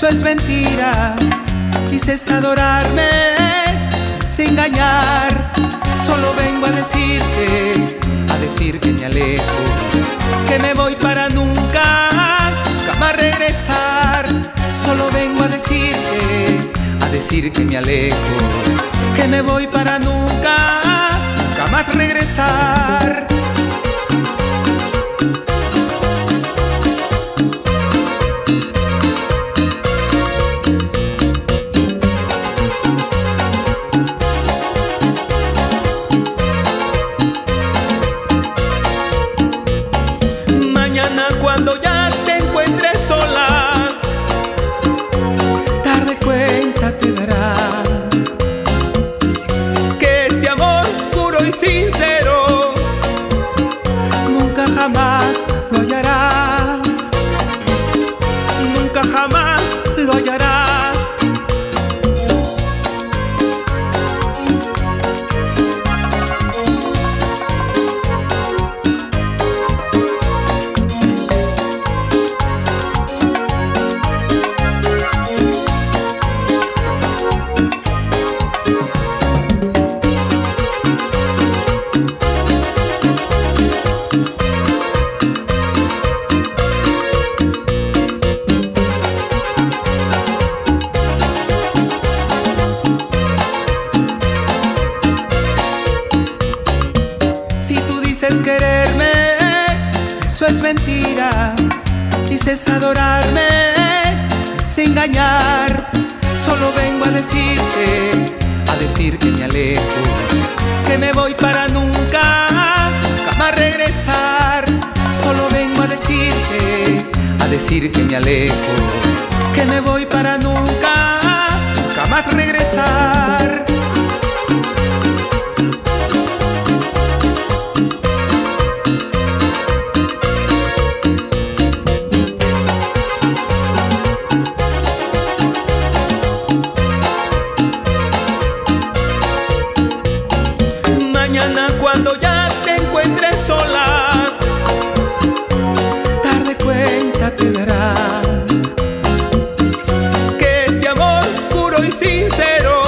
es mentira. Dices adorarme, es engañar. Solo vengo a decir que me alejo, que me voy para nunca, jamás regresar. Solo vengo a decir que me alejo, que me voy para nunca, jamás regresar. Cuando ya te encuentres sola, tarde cuenta te darás que este amor puro y sincero nunca jamás lo hallarás, nunca jamás lo hallarás. Dices quererme, eso es mentira. Dices adorarme, es engañar. Solo vengo a decir que me alejo, que me voy para nunca, jamás regresar. Solo vengo a decir que me alejo, que me voy para nunca, jamás regresar. Mañana cuando ya te encuentres sola, tarde cuenta te darás que este amor puro y sincero